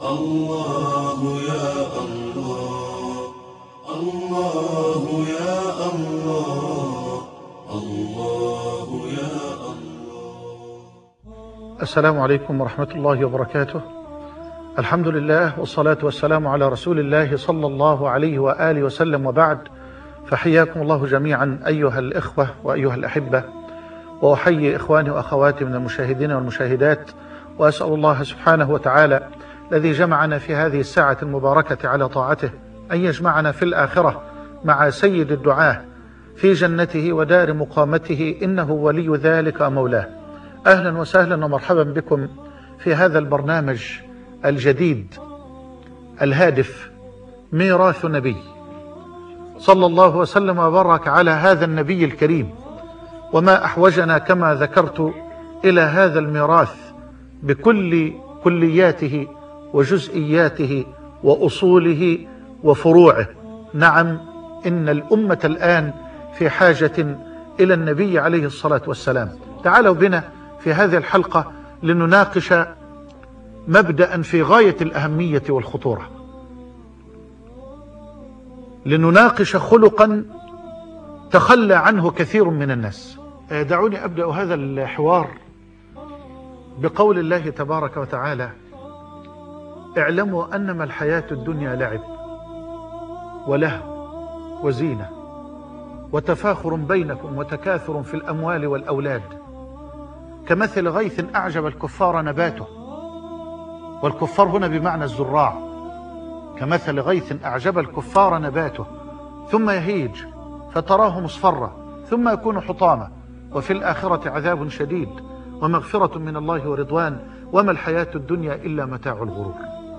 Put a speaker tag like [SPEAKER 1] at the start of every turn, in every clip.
[SPEAKER 1] الله يا الله، الله يا الله، الله يا الله.
[SPEAKER 2] السلام عليكم ورحمة الله وبركاته. الحمد لله والصلاة والسلام على رسول الله صلى الله عليه وآله وسلم، وبعد، فحياكم الله جميعا أيها الإخوة وأيها الأحبة، وأحيي إخواني وأخواتي من المشاهدين والمشاهدات، وأسأل الله سبحانه وتعالى الذي جمعنا في هذه الساعة المباركة على طاعته أن يجمعنا في الآخرة مع سيد الدعاة في جنته ودار مقامته، إنه ولي ذلك مولاه. أهلا وسهلا ومرحبا بكم في هذا البرنامج الجديد الهادف ميراث نبي، صلى الله وسلم وبارك على هذا النبي الكريم. وما أحوجنا كما ذكرت إلى هذا الميراث بكل كلياته وجزئياته وأصوله وفروعه. نعم، إن الأمة الآن في حاجة إلى النبي عليه الصلاة والسلام. تعالوا بنا في هذه الحلقة لنناقش مبدأ في غاية الأهمية والخطورة، لنناقش خلقا تخلى عنه كثير من الناس. دعوني أبدأ هذا الحوار بقول الله تبارك وتعالى: اعلموا أنما الحياة الدنيا لعب ولهو وزينة وتفاخر بينكم وتكاثر في الأموال والأولاد كمثل غيث أعجب الكفار نباته. والكفار هنا بمعنى الزراع. كمثل غيث أعجب الكفار نباته ثم يهيج فتراه مصفرا ثم يكون حطاما وفي الآخرة عذاب شديد ومغفرة من الله ورضوان وما الحياة الدنيا إلا متاع الغرور.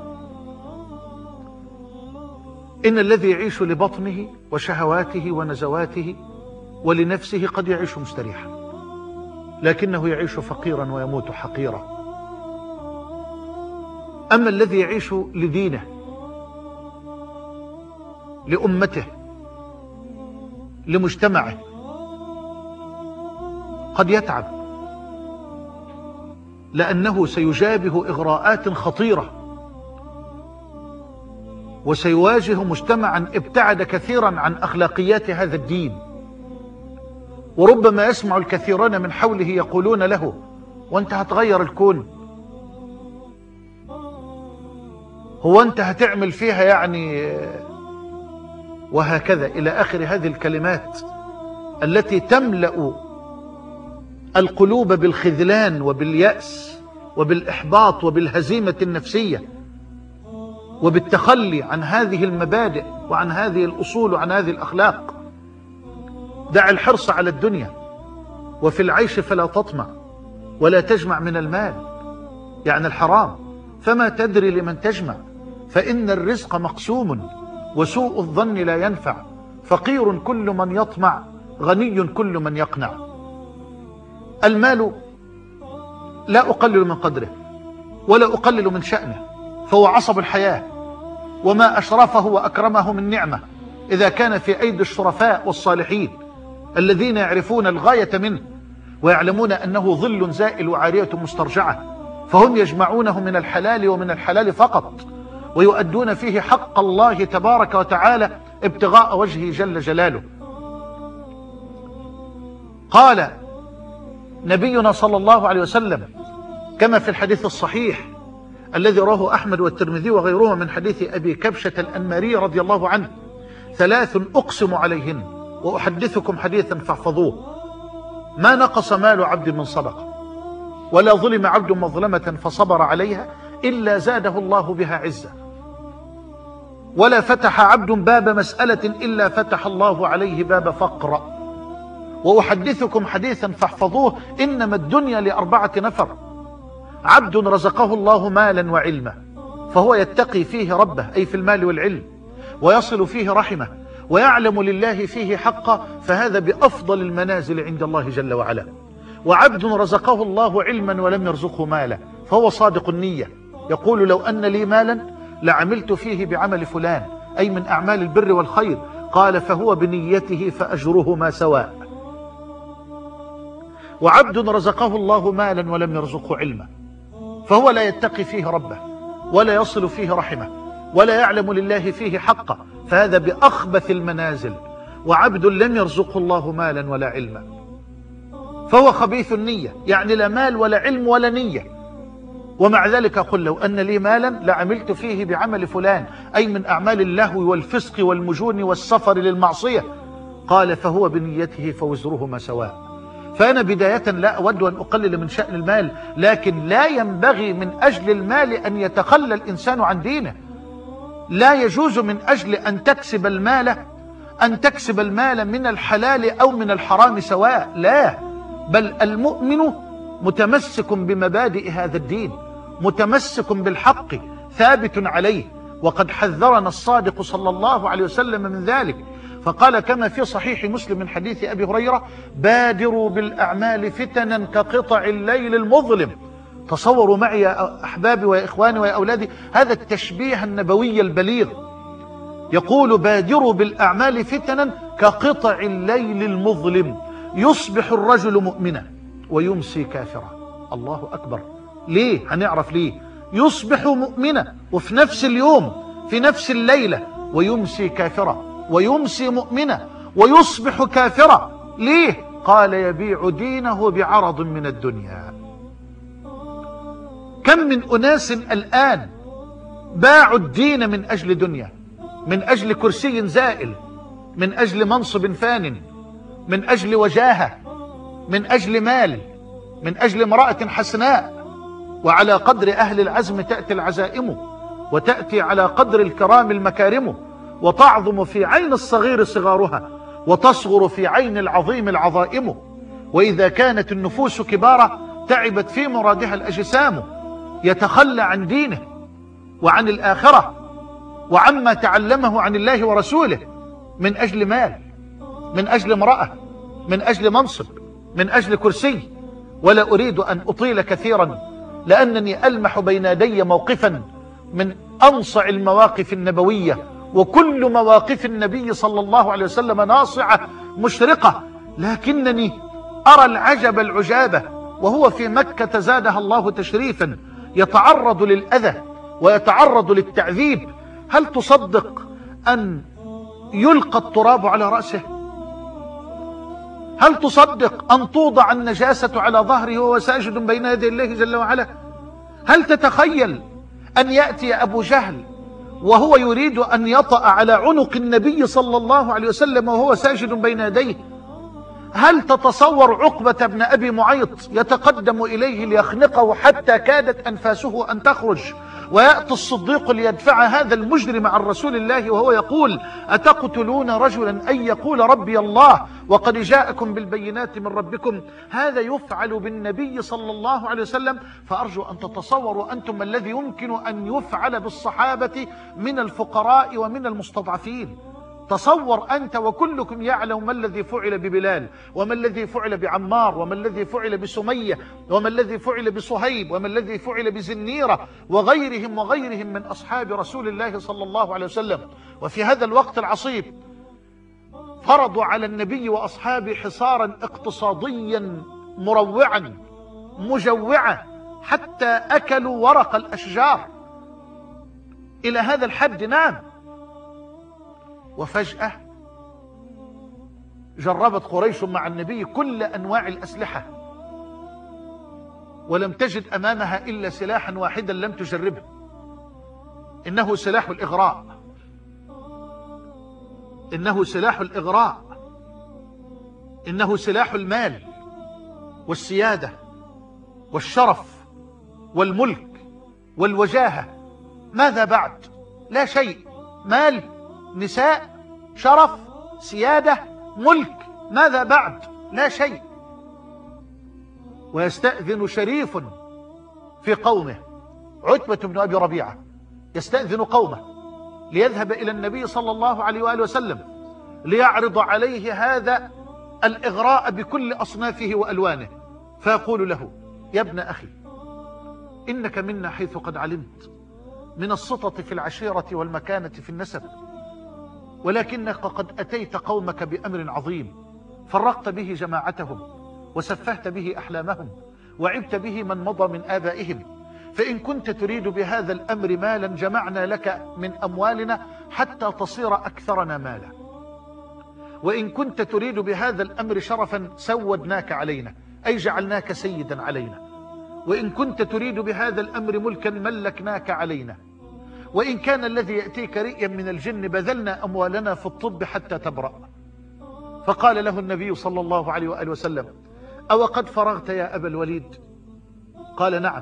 [SPEAKER 2] إن الذي يعيش لبطنه وشهواته ونزواته ولنفسه قد يعيش مستريحا، لكنه يعيش فقيرا ويموت حقيرا. أما الذي يعيش لدينه، لأمته، لمجتمعه، قد يتعب، لأنه سيجابه إغراءات خطيرة، وسيواجه مجتمعا ابتعد كثيرا عن أخلاقيات هذا الدين. وربما يسمع الكثيرون من حوله يقولون له: وانت هتغير الكون؟ هو انت هتعمل فيها يعني؟ وهكذا إلى آخر هذه الكلمات التي تملأ القلوب بالخذلان وباليأس وبالإحباط وبالهزيمة النفسية وبالتخلي عن هذه المبادئ وعن هذه الأصول وعن هذه الأخلاق. دع الحرص على الدنيا، وفي العيش فلا تطمع ولا تجمع من المال، يعني الحرام، فما تدري لمن تجمع، فإن الرزق مقسوم وسوء الظن لا ينفع، فقير كل من يطمع غني كل من يقنع. المال لا أقلل من قدره ولا أقلل من شأنه، فهو عصب الحياة، وما أشرفه وأكرمه من نعمة إذا كان في أيدي الشرفاء والصالحين الذين يعرفون الغاية منه ويعلمون أنه ظل زائل وعارية مسترجعة، فهم يجمعونه من الحلال ومن الحلال فقط، ويؤدون فيه حق الله تبارك وتعالى ابتغاء وجهه جل جلاله. قال نبينا صلى الله عليه وسلم كما في الحديث الصحيح الذي رواه أحمد والترمذي وغيرهما من حديث أبي كبشة الأنماري رضي الله عنه: ثلاث أقسم عليهن وأحدثكم حديثا فاحفظوه: ما نقص مال عبد من صدقة، ولا ظلم عبد مظلمة فصبر عليها إلا زاده الله بها عزة، ولا فتح عبد باب مسألة إلا فتح الله عليه باب فقر. وأحدثكم حديثا فاحفظوه: إنما الدنيا لأربعة نفر: عبد رزقه الله مالا وعلما فهو يتقي فيه ربه، أي في المال والعلم، ويصل فيه رحمه، ويعلم لله فيه حقا، فهذا بأفضل المنازل عند الله جل وعلا. وعبد رزقه الله علما ولم يرزقه مالا فهو صادق النية، يقول: لو أن لي مالا لعملت فيه بعمل فلان، أي من أعمال البر والخير. قال: فهو بنيته فأجرهما سواء. وعبد رزقه الله مالا ولم يرزقه علما فهو لا يتقي فيه ربه ولا يصل فيه رحمه ولا يعلم لله فيه حقه، فهذا بأخبث المنازل، وعبد لم يرزقه الله مالا ولا علما، فهو خبيث النية، يعني لا مال ولا علم ولا نية. ومع ذلك قل لو أن لي مالا لعملت فيه بعمل فلان، أي من أعمال اللهو والفسق والمجون والسفر للمعصية. قال فهو بنيته فوزرهما سواء. فأنا بداية لا أود أن أقلل من شأن المال، لكن لا ينبغي من أجل المال أن يتخلى الإنسان عن دينه. لا يجوز من أجل أن تكسب المال من الحلال أو من الحرام سواء، لا، بل المؤمن متمسك بمبادئ هذا الدين، متمسك بالحق ثابت عليه، وقد حذرنا الصادق صلى الله عليه وسلم من ذلك، فقال كما في صحيح مسلم من حديث أبي هريرة: بادروا بالأعمال فتنا كقطع الليل المظلم. تصوروا معي يا أحبابي ويا إخواني ويا أولادي هذا التشبيه النبوي البليغ، يقول بادروا بالأعمال فتنا كقطع الليل المظلم، يصبح الرجل مؤمنا ويمسي كافرا. الله أكبر. ليه؟ هنعرف ليه. يصبح مؤمنا وفي نفس اليوم في نفس الليلة، ويمسي كافرا، ويمسي مؤمنا ويصبح كافرا. ليه؟ قال يبيع دينه بعرض من الدنيا. كم من أناس الآن باعوا الدين من أجل دنيا، من أجل كرسي زائل، من أجل منصب فان، من أجل وجاهة، من أجل مال، من أجل امرأة حسناء. وعلى قدر أهل العزم تأتي العزائم، وتأتي على قدر الكرام المكارم، وتعظم في عين الصغير صغارها، وتصغر في عين العظيم العظائم. وإذا كانت النفوس كبارة تعبت في مرادها الأجسام، يتخلى عن دينه وعن الآخرة وعما تعلمه عن الله ورسوله من أجل مال، من أجل امرأة، من أجل منصب، من أجل كرسي. ولا أريد أن أطيل كثيرا، لأنني ألمح بين يدي موقفا من أنصع المواقف النبوية، وكل مواقف النبي صلى الله عليه وسلم ناصعة مشرقة، لكنني أرى العجب العجابة وهو في مكة زادها الله تشريفا يتعرض للأذى ويتعرض للتعذيب. هل تصدق أن يلقى التراب على رأسه؟ هل تصدق أن توضع النجاسة على ظهره وهو ساجد بين يدي الله جل وعلا؟ هل تتخيل أن يأتي أبو جهل وهو يريد أن يطأ على عنق النبي صلى الله عليه وسلم وهو ساجد بين يديه؟ هل تتصور عقبة بن أبي معيط يتقدم إليه ليخنقه حتى كادت أنفاسه أن تخرج، ويأتي الصديق ليدفع هذا المجرم عن رسول الله وهو يقول: أتقتلون رجلا أن يقول ربي الله وقد جاءكم بالبينات من ربكم؟ هذا يفعل بالنبي صلى الله عليه وسلم. فأرجو أن تتصوروا أنتم الذي يمكن أن يفعل بالصحابة من الفقراء ومن المستضعفين. تصور أنت وكلكم يعلم ما الذي فعل ببلال، وما الذي فعل بعمار، وما الذي فعل بسمية، وما الذي فعل بصهيب، وما الذي فعل بزنيرة وغيرهم من أصحاب رسول الله صلى الله عليه وسلم. وفي هذا الوقت العصيب فرضوا على النبي وأصحابه حصارا اقتصاديا مروعا مجوعا، حتى أكلوا ورق الأشجار إلى هذا الحد. نعم. وفجأة جربت قريش مع النبي كل أنواع الأسلحة، ولم تجد أمامها إلا سلاحا واحدا لم تجربه، إنه سلاح الإغراء. إنه سلاح الإغراء، إنه سلاح المال والسيادة والشرف والملك والوجاهة. ماذا بعد؟ لا شيء. مال، نساء، شرف، سيادة، ملك، ماذا بعد؟ لا شيء. ويستأذن شريف في قومه، عتبة بن أبي ربيعة، يستأذن قومه ليذهب إلى النبي صلى الله عليه وآله وسلم ليعرض عليه هذا الإغراء بكل أصنافه وألوانه، فيقول له: يا ابن أخي، إنك منا حيث قد علمت من السطة في العشيرة والمكانة في النسب، ولكنك قد أتيت قومك بأمر عظيم، فرقت به جماعتهم، وسفهت به أحلامهم، وعبت به من مضى من آبائهم، فإن كنت تريد بهذا الأمر مالا جمعنا لك من أموالنا حتى تصير أكثرنا مالا، وإن كنت تريد بهذا الأمر شرفا سودناك علينا، أي جعلناك سيدا علينا، وإن كنت تريد بهذا الأمر ملكا ملكناك علينا، وإن كان الذي يأتيك رئيا من الجن بذلنا أموالنا في الطب حتى تبرأ. فقال له النبي صلى الله عليه وآله وسلم: أو قد فرغت يا أبا الوليد؟ قال: نعم.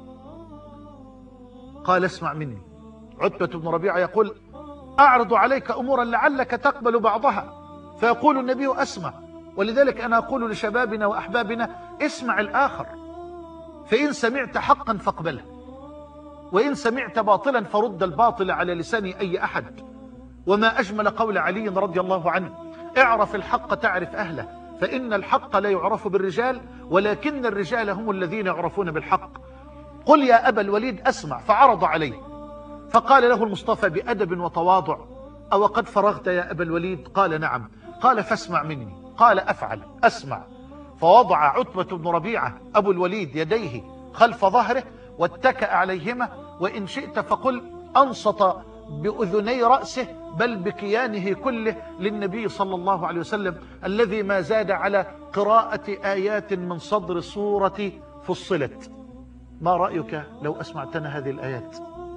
[SPEAKER 2] قال: اسمع مني. عتبة بن ربيعة يقول: أعرض عليك أمورا لعلك تقبل بعضها، فيقول النبي: أسمع. ولذلك أنا أقول لشبابنا وأحبابنا: اسمع الآخر، فإن سمعت حقا فاقبله، وإن سمعت باطلا فرد الباطل على لسان أي أحد. وما أجمل قول علي رضي الله عنه: اعرف الحق تعرف أهله، فإن الحق لا يعرف بالرجال، ولكن الرجال هم الذين يعرفون بالحق. قل يا أبا الوليد أسمع. فعرض عليه، فقال له المصطفى بأدب وتواضع: أو قد فرغت يا أبا الوليد؟ قال: نعم. قال: فاسمع مني. قال: أفعل، أسمع. فوضع عتبة بن ربيعة أبو الوليد يديه خلف ظهره واتكأ عليهما، وإن شئت فقل أنصت بأذني رأسه بل بكيانه كله للنبي صلى الله عليه وسلم، الذي ما زاد على قراءة آيات من صدر سورة فصلت. ما رأيك لو أسمعتنا هذه الآيات؟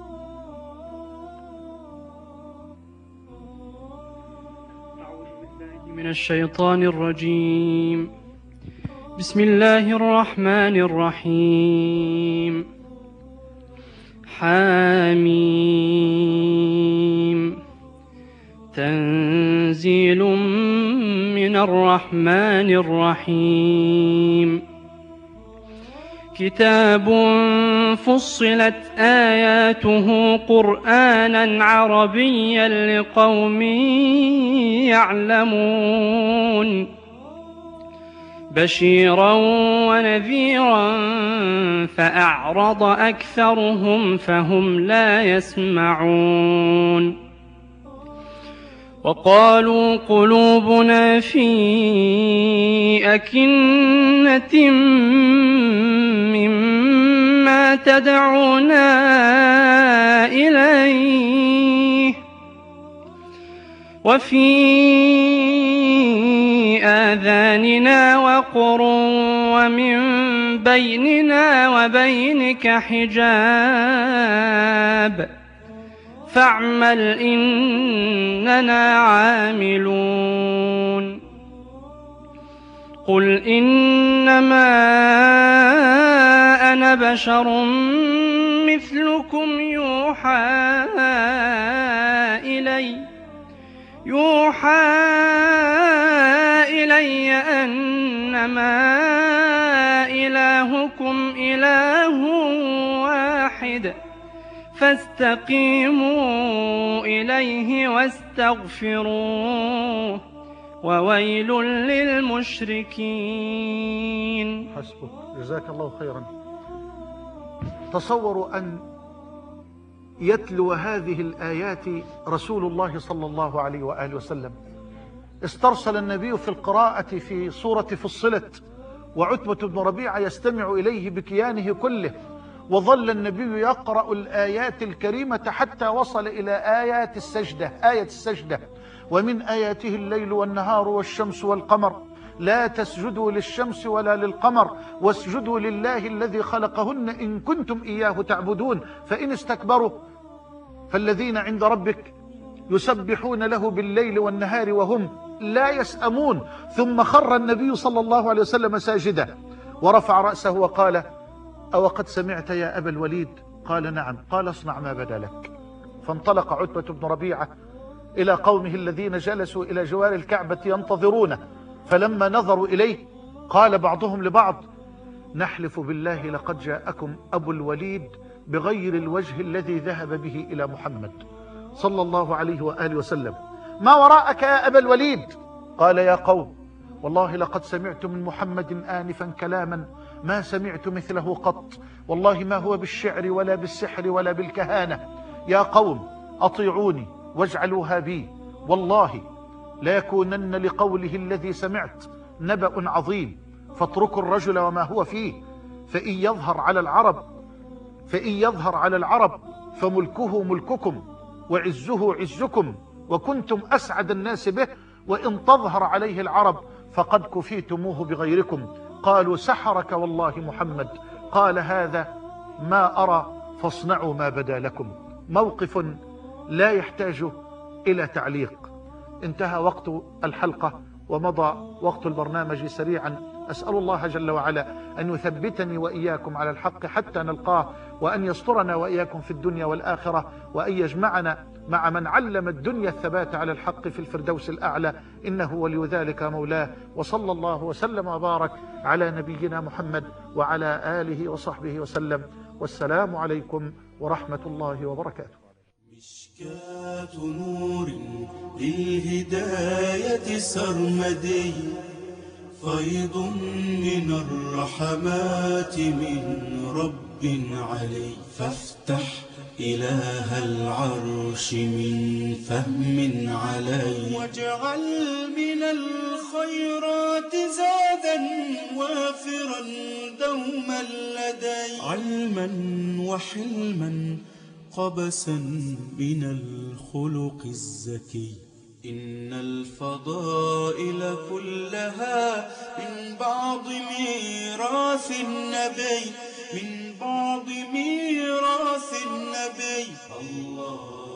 [SPEAKER 3] أعوذ بالله من الشيطان الرجيم. بسم الله الرحمن الرحيم. حاميم. تنزيل من الرحمن الرحيم. كتاب فصلت آياته قرآنا عربيا لقوم يعلمون، بشيرا ونذيرا فأعرض أكثرهم فهم لا يسمعون. وقالوا قلوبنا في أكنة مما تدعونا إليه وفي آذاننا وقر ومن بيننا وبينك حجاب فاعمل إننا عاملون. قل إنما أنا بشر مثلكم يوحى إلي أنما إلهكم إله واحد فاستقيموا إليه واستغفروه وويل للمشركين.
[SPEAKER 2] حسبك، جزاك الله خيرا. تصوروا أن يتلو هذه الآيات رسول الله صلى الله عليه وآله وسلم. استرسل النبي في القراءة في سورة فصلت، وعتبة بن ربيعة يستمع إليه بكيانه كله، وظل النبي يقرأ الآيات الكريمة حتى وصل إلى آية السجدة: ومن آياته الليل والنهار والشمس والقمر لا تسجدوا للشمس ولا للقمر واسجدوا لله الذي خلقهن إن كنتم إياه تعبدون فإن استكبروا فالذين عند ربك يسبحون له بالليل والنهار وهم لا يسأمون. ثم خر النبي صلى الله عليه وسلم ساجدا ورفع رأسه وقال: أو قد سمعت يا أبا الوليد؟ قال: نعم. قال: اصنع ما بدا لك. فانطلق عتبة بن ربيعة إلى قومه الذين جلسوا إلى جوار الكعبة ينتظرونه، فلما نظروا إليه قال بعضهم لبعض: نحلف بالله لقد جاءكم أبو الوليد بغير الوجه الذي ذهب به إلى محمد صلى الله عليه وآله وسلم. ما وراءك يا أبا الوليد؟ قال: يا قوم، والله لقد سمعت من محمد آنفا كلاما ما سمعت مثله قط، والله ما هو بالشعر ولا بالسحر ولا بالكهانة. يا قوم أطيعوني واجعلوها بي، والله لا يكونن لقوله الذي سمعت نبأ عظيم، فاتركوا الرجل وما هو فيه، فإن يظهر على العرب فإن يظهر على العرب فملكه ملككم وعزه عزكم وكنتم أسعد الناس به، وإن تظهر عليه العرب فقد كفيتموه بغيركم. قالوا سحرك والله محمد. قال هذا ما أرى فاصنعوا ما بدا لكم. موقف لا يحتاج إلى تعليق. انتهى وقت الحلقة ومضى وقت البرنامج سريعا. أسأل الله جل وعلا أن يثبتني وإياكم على الحق حتى نلقاه، وأن يسترنا وإياكم في الدنيا والآخرة، وأن يجمعنا مع من علم الدنيا الثبات على الحق في الفردوس الأعلى، إنه ولي ذلك مولاه. وصلى الله وسلم وبارك على نبينا محمد وعلى آله وصحبه وسلم، والسلام عليكم ورحمة الله وبركاته.
[SPEAKER 1] مشكاة نور للهداية سرمدي، فيض من الرحمات من رب علي. فافتح إله العرش من فهم علي، واجعل من الخيرات زادا وافرا دوما لدي. علما وحلما قبسا من الخلق الزكي. إن الفضائل كلها من بعض ميراث النبي، من بعض ميراث النبي. الله